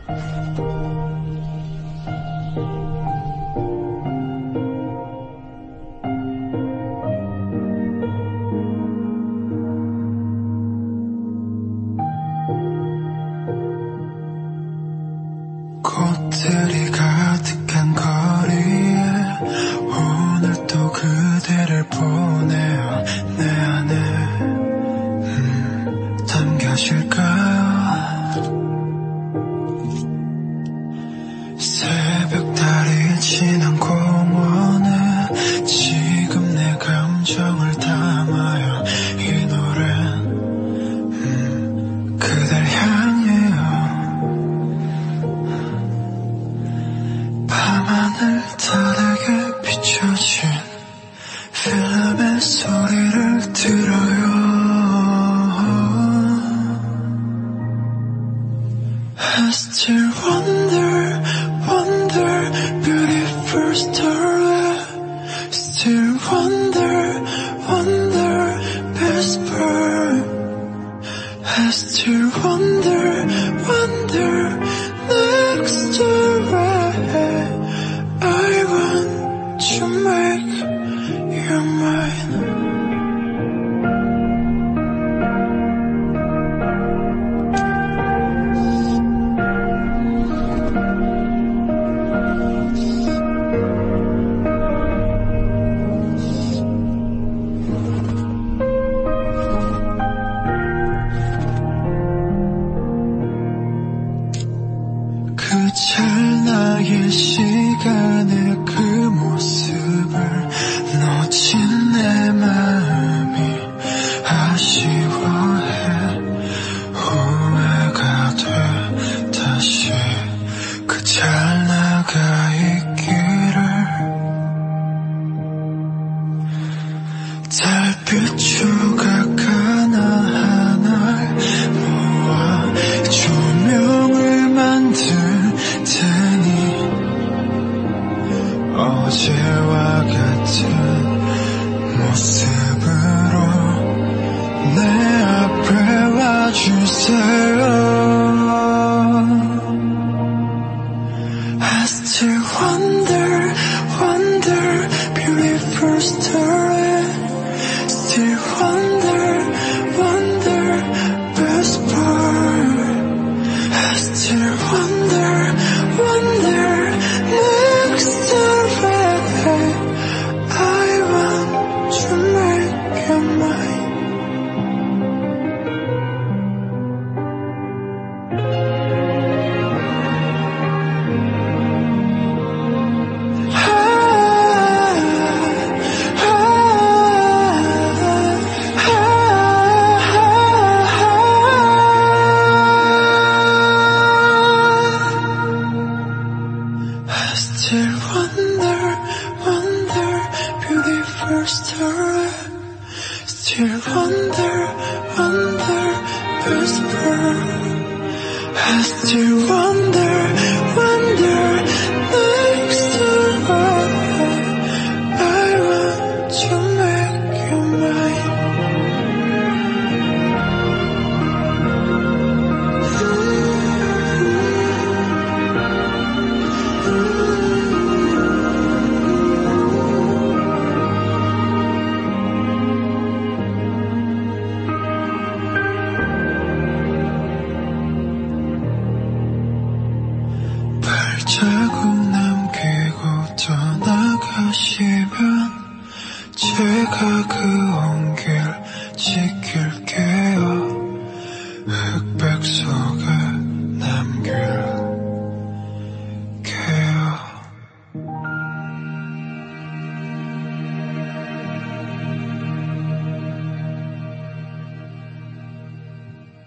꽃들이 가득한 거리에 오늘 또 그대를 보내요. 내 안에 담겨질까요? 새벽달이 지난 공원에 지금 내 감정을 담아요. 이 노래는 그댈 향해요. 밤하늘 다르게 비춰진 필름의 소리를 들어요. I still wonder, wonder, beautiful story. Still wonder, wonder, best part. I still wonder, wonder, next story. I want to make you mine. 그 찰나의 시간에 그 모습을 놓친 내 마음이 아쉬워해. 후회가 돼 다시 그 찰나가 있기를. 달빛 조각 하나하나 모아 조명을 만들 테니 어제와 같은 모습으로 내 앞에 와주세요. I still wonder, wonder, beautiful story. Still wonder, wonder, best part. I still wonder, wonder, next story. I want to make you mine. I still wonder, wonder, beautiful story. Still wonder, wonder, best part. I still wonder, wonder, next story. I want to make you mine. 발자국 남기고 떠나가시면 제가 그 온 길 지킬게요. 흑백 속에